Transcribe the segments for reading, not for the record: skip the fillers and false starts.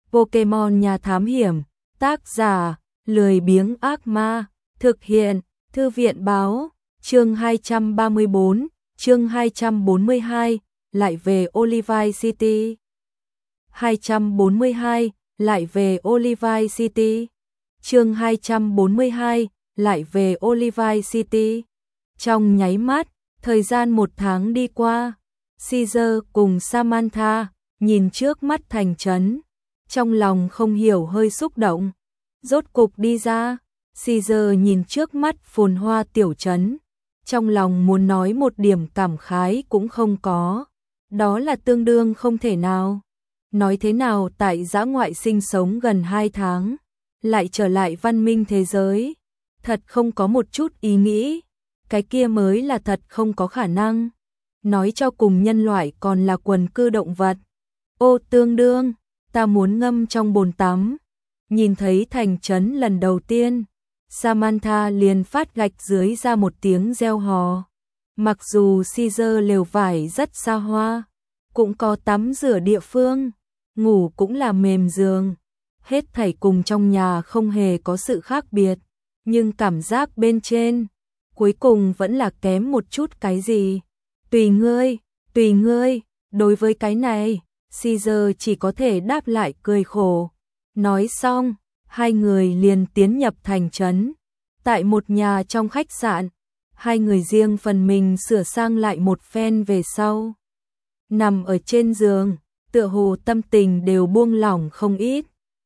Pokemon Nhà Thám Hiểm, tác giả, lười biếng ác ma, thực hiện, Thư viện Báo, chương 234, chương 242, lại về Olivine City. 242, lại về Olivine City. Chương 242, lại về Olivine City. Trong nháy mắt, thời gian 1 tháng đi qua, Caesar cùng Samantha nhìn trước mắt thành trấn, trong lòng không hiểu hơi xúc động. Rốt cục đi ra, Caesar nhìn trước mắt phồn hoa tiểu trấn, trong lòng muốn nói một điểm cảm khái cũng không có, đó là tương đương không thể nào. Nói thế nào tại dã ngoại sinh sống gần 2 tháng, lại trở lại văn minh thế giới, thật không có một chút ý nghĩ, cái kia mới là thật không có khả năng. Nói cho cùng nhân loại còn là quần cư động vật. Ô tương đương, ta muốn ngâm trong bồn tắm. Nhìn thấy thành trấn lần đầu tiên, Samantha liền phát gạch dưới ra một tiếng reo hò. Mặc dù Caesar lều vải rất xa hoa, cũng có tắm rửa địa phương, ngủ cũng là mềm giường, hết thảy cùng trong nhà không hề có sự khác biệt, nhưng cảm giác bên trên, cuối cùng vẫn là kém một chút cái gì. Tùy ngươi, đối với cái này, Caesar chỉ có thể đáp lại cười khổ. Nói xong, hai người liền tiến nhập thành trấn. Tại một nhà trong khách sạn, hai người riêng phần mình sửa sang lại một phen về sau. Nằm ở trên giường, tựa hồ tâm tình đều buông lỏng không ít.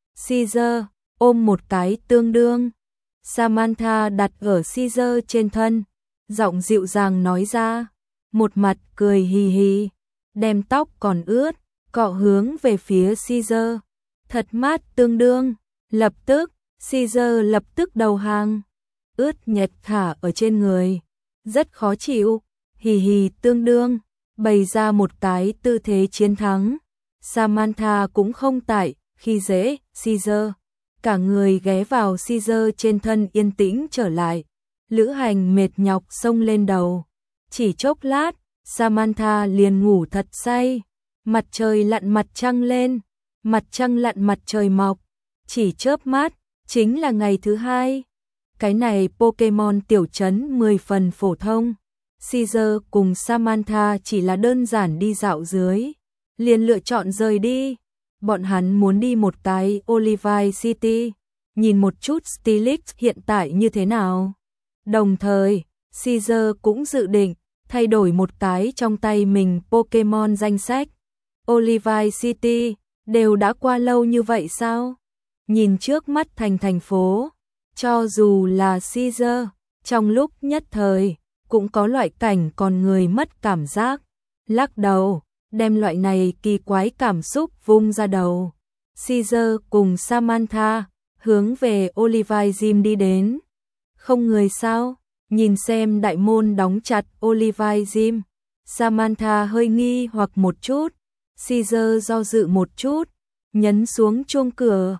Caesar ôm một cái tương đương. Samantha đặt ở Caesar trên thân, giọng dịu dàng nói ra, một mặt cười hì hì, đem tóc còn ướt, cọ hướng về phía Caesar. Thật mát tương đương, lập tức, Caesar lập tức đầu hàng, ướt nhẹp thả ở trên người, rất khó chịu, hì hì tương đương, bày ra một cái tư thế chiến thắng. Samantha cũng không tại, khi dễ, Caesar, cả người ghé vào Caesar trên thân yên tĩnh trở lại, lữ hành mệt nhọc xông lên đầu. Chỉ chốc lát, Samantha liền ngủ thật say, mặt trời lặn mặt trăng lên, mặt trăng lặn mặt trời mọc, chỉ chớp mắt, chính là ngày thứ hai. Cái này Pokemon tiểu trấn 10 phần phổ thông, Caesar cùng Samantha chỉ là đơn giản đi dạo dưới, liền lựa chọn rời đi. Bọn hắn muốn đi một cái Olivine City, nhìn một chút Steelix hiện tại như thế nào. Đồng thời, Caesar cũng dự định thay đổi một cái trong tay mình Pokemon danh sách. Olivine City, đều đã qua lâu như vậy sao? Nhìn trước mắt thành phố, cho dù là Caesar, trong lúc nhất thời, cũng có loại cảnh con người mất cảm giác. Lắc đầu, đem loại này kỳ quái cảm xúc vung ra đầu. Caesar cùng Samantha hướng về Olivine Gym đi đến. Không người sao? Nhìn xem đại môn đóng chặt Olivine Gym, Samantha hơi nghi hoặc một chút. Caesar do dự một chút, nhấn xuống chuông cửa.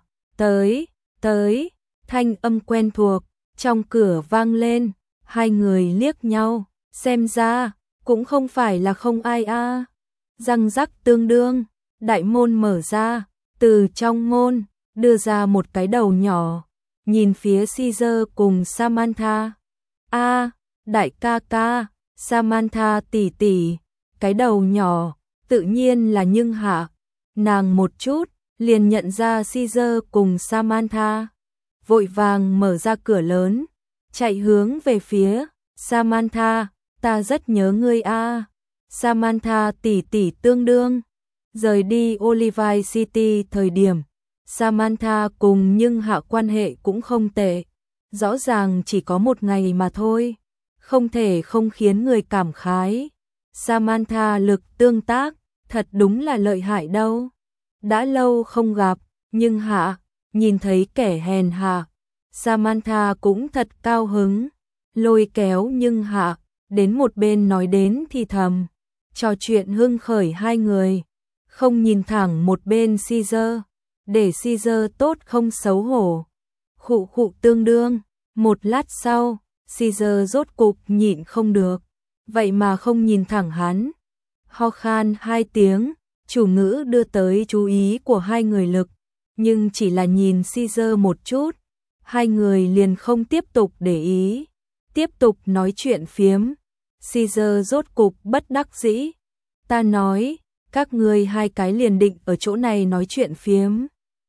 Tới, thanh âm quen thuộc trong cửa vang lên, hai người liếc nhau, xem ra cũng không phải là không ai a. Răng rắc tương đương, đại môn mở ra, từ trong môn đưa ra một cái đầu nhỏ, nhìn phía Caesar cùng Samantha. A, đại ca ca, Samantha tỷ tỷ, cái đầu nhỏ, tự nhiên là Nhưng Hạ. Nàng một chút liền nhận ra Caesar cùng Samantha, vội vàng mở ra cửa lớn, chạy hướng về phía Samantha, ta rất nhớ ngươi a. Samantha tỷ tỷ tương đương. Rời đi Olivine City thời điểm, Samantha cùng Nhưng Hạ quan hệ cũng không tệ, rõ ràng chỉ có một ngày mà thôi, không thể không khiến người cảm khái. Samantha lực tương tác, thật đúng là lợi hại đâu. Đã lâu không gặp, Nhưng Hạ, nhìn thấy kẻ hèn hạ, Samantha cũng thật cao hứng, lôi kéo Nhưng Hạ, đến một bên nói đến thì thầm, trò chuyện hưng khởi hai người, không nhìn thẳng một bên Caesar, để Caesar tốt không xấu hổ. Khụ khụ tương đương, một lát sau, Caesar rốt cục nhịn không được, vậy mà không nhìn thẳng hắn. Ho khan 2 tiếng, chủ ngữ đưa tới chú ý của hai người lực. nhưng chỉ là nhìn Caesar một chút, hai người liền không tiếp tục để ý, tiếp tục nói chuyện phiếm. Caesar rốt cục bất đắc dĩ, ta nói, các ngươi hai cái liền định ở chỗ này nói chuyện phiếm.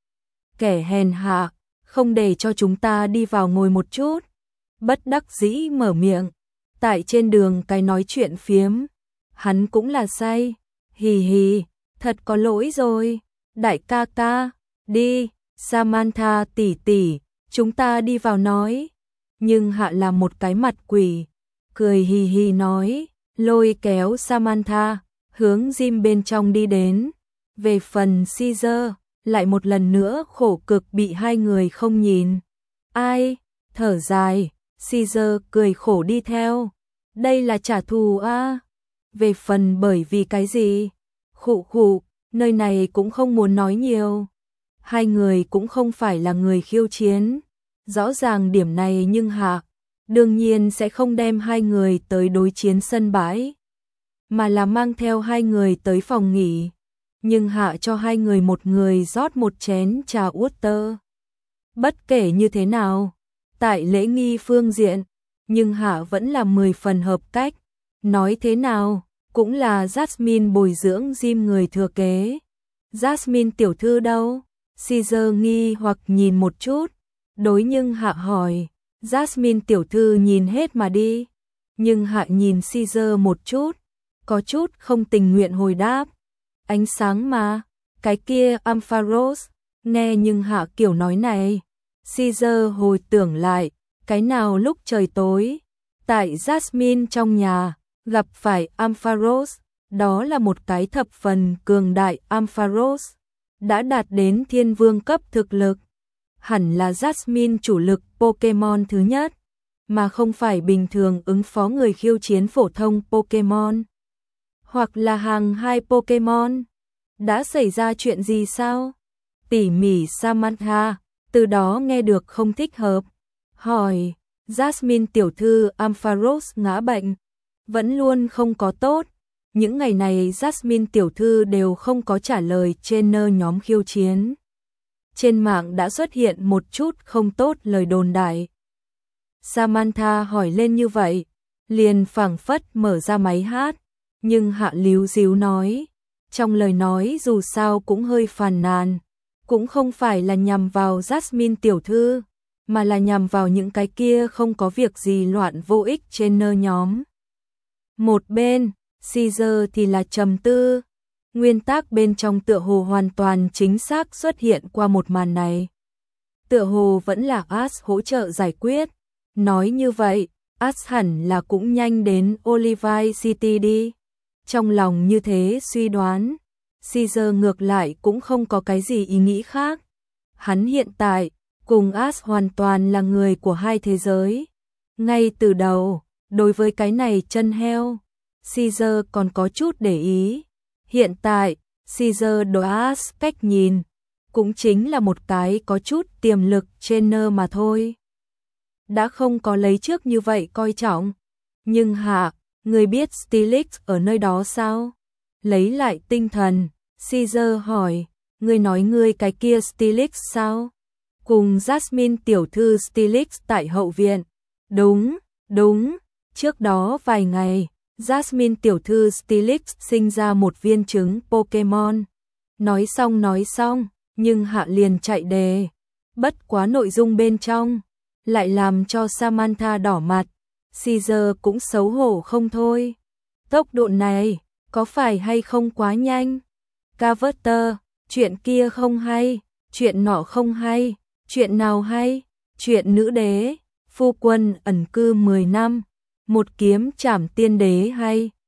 Kẻ hèn hạ, không để cho chúng ta đi vào ngồi một chút. Bất đắc dĩ mở miệng, tại trên đường cái nói chuyện phiếm, hắn cũng là say, hì hì, thật có lỗi rồi, đại ca ca, đi, Samantha tỷ tỷ, chúng ta đi vào nói. Nhưng Hạ là một cái mặt quỷ, cười hì hì nói, lôi kéo Samantha, hướng gym bên trong đi đến. Về phần Caesar, lại một lần nữa khổ cực bị hai người không nhìn. Ai, thở dài, Caesar cười khổ đi theo. Đây là trả thù a. Về phần bởi vì cái gì? Khụ khụ, nơi này cũng không muốn nói nhiều. Hai người cũng không phải là người khiêu chiến. Rõ ràng điểm này nhưng Hạ đương nhiên sẽ không đem hai người tới đối chiến sân bãi, mà là mang theo hai người tới phòng nghỉ. Nhưng Hạ cho hai người một người rót một chén trà water. Bất kể như thế nào, tại lễ nghi phương diện, nhưng Hạ vẫn là 10 phần hợp cách. Nói thế nào, cũng là Jasmine bồi dưỡng gym người thừa kế. Jasmine tiểu thư đâu? Caesar nghi hoặc nhìn một chút, đối nhưng Hạ hỏi. Jasmine tiểu thư nhìn hết mà đi. Nhưng Hạ nhìn Caesar một chút, có chút không tình nguyện hồi đáp. Ánh sáng mà, cái kia Ampharos. Nghe nhưng Hạ kiểu nói này, Caesar hồi tưởng lại, cái nào lúc trời tối, tại Jasmine trong nhà, gặp phải Ampharos, đó là một cái thập phần cường đại Ampharos, đã đạt đến thiên vương cấp thực lực. Hẳn là Jasmine chủ lực Pokemon thứ nhất, mà không phải bình thường ứng phó người khiêu chiến phổ thông Pokemon. Hoặc là hàng hai Pokemon. Đã xảy ra chuyện gì sao? Tỉ mỉ Samantha, từ đó nghe được không thích hợp. Hỏi, Jasmine tiểu thư Ampharos ngã bệnh, vẫn luôn không có tốt. Những ngày này Jasmine tiểu thư đều không có trả lời trainer nhóm khiêu chiến. Trên mạng đã xuất hiện một chút không tốt lời đồn đại. Samantha hỏi lên như vậy, liền phảng phất mở ra máy hát, nhưng Hạ líu díu nói, trong lời nói dù sao cũng hơi phàn nàn, cũng không phải là nhằm vào Jasmine tiểu thư, mà là nhằm vào những cái kia không có việc gì loạn vô ích trainer nhóm. Một bên, Caesar thì là trầm tư. Nguyên tắc bên trong tựa hồ hoàn toàn chính xác xuất hiện qua một màn này. Tựa hồ vẫn là Ash hỗ trợ giải quyết. Nói như vậy, Ash hẳn là cũng nhanh đến Olivine City đi. Trong lòng như thế suy đoán, Caesar ngược lại cũng không có cái gì ý nghĩ khác. Hắn hiện tại, cùng Ash hoàn toàn là người của hai thế giới. Ngay từ đầu, đối với cái này chân heo, Caesar còn có chút để ý. Hiện tại, Caesar đối Ash cách nhìn, cũng chính là một cái có chút tiềm lực trainer mà thôi. Đã không có lấy trước như vậy coi trọng. Nhưng Hạ, người biết Steelix ở nơi đó sao? Lấy lại tinh thần, Caesar hỏi, người nói người cái kia Steelix sao? Cùng Jasmine tiểu thư Steelix tại hậu viện. Đúng, đúng, trước đó vài ngày, Jasmine tiểu thư Steelix sinh ra một viên trứng Pokemon. Nói xong, nhưng Hạ liền chạy đề. Bất quá nội dung bên trong, lại làm cho Samantha đỏ mặt. Caesar cũng xấu hổ không thôi. Tốc độ này, có phải hay không quá nhanh? Carter, chuyện kia không hay, chuyện nọ không hay, chuyện nào hay? Chuyện nữ đế, phu quân ẩn cư 10 năm, một kiếm trảm tiên đế hay?